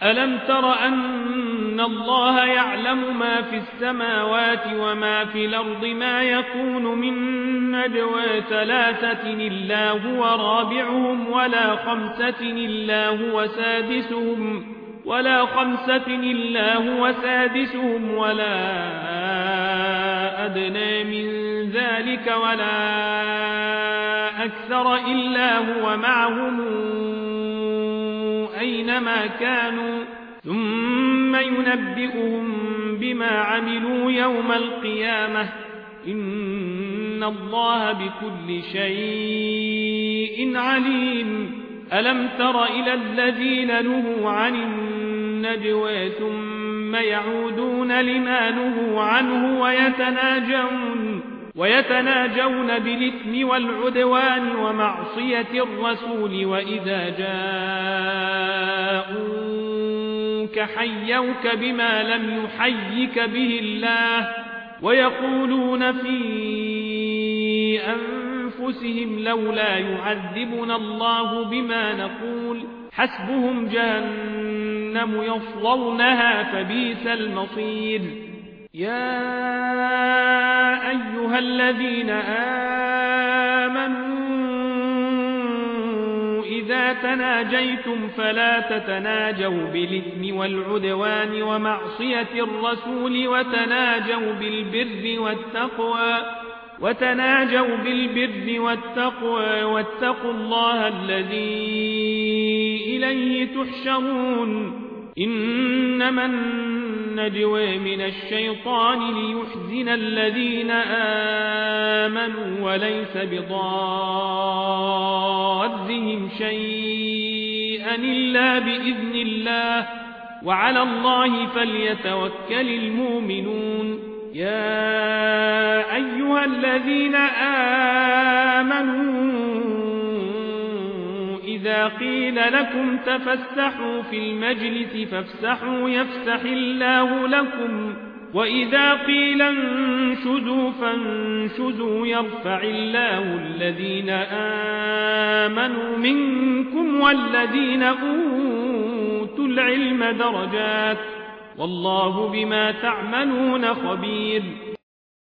ألم تر أن الله يعلم ما في السماوات وما في الأرض ما يكون من نجوى ثلاثة إلا هو رابعهم ولا خمسة إلا هو سادسهم ولا أدنى من ذلك ولا أكثر إلا هو معهم أينما كانوا ثم ينبئهم بما عملوا يوم القيامة إن الله بكل شيء عليم ألم تر إلى الذين نهوا عن النجوى ثم يعودون لما نهوا عنه ويتناجون بالإثم والعدوان ومعصية الرسول وإذا جاءوك حيوك بما لم يحيك به الله ويقولون في أنفسهم لولا يعذبنا الله بما نقول حسبهم جهنم يصلونها فبئس المصير يا أيها الذين آمنوا إذا تناجيتم فلا تتناجوا بالإثم والعدوان ومعصية الرسول وتناجوا بالبر والتقوى واتقوا الله الذي إليه تحشرون إنما النجوى من الشيطان ليحزن الذين آمنوا وليس بضارهم شيئا إلا بإذن الله وعلى الله فليتوكل المؤمنون يا أيها الذين آمنوا إذا قيل لكم تفسحوا في المجلس فافسحوا يفسح الله لكم وإذا قيل انشزوا فانشزوا يرفع الله الذين آمنوا منكم والذين أوتوا العلم درجات والله بما تعملون خبير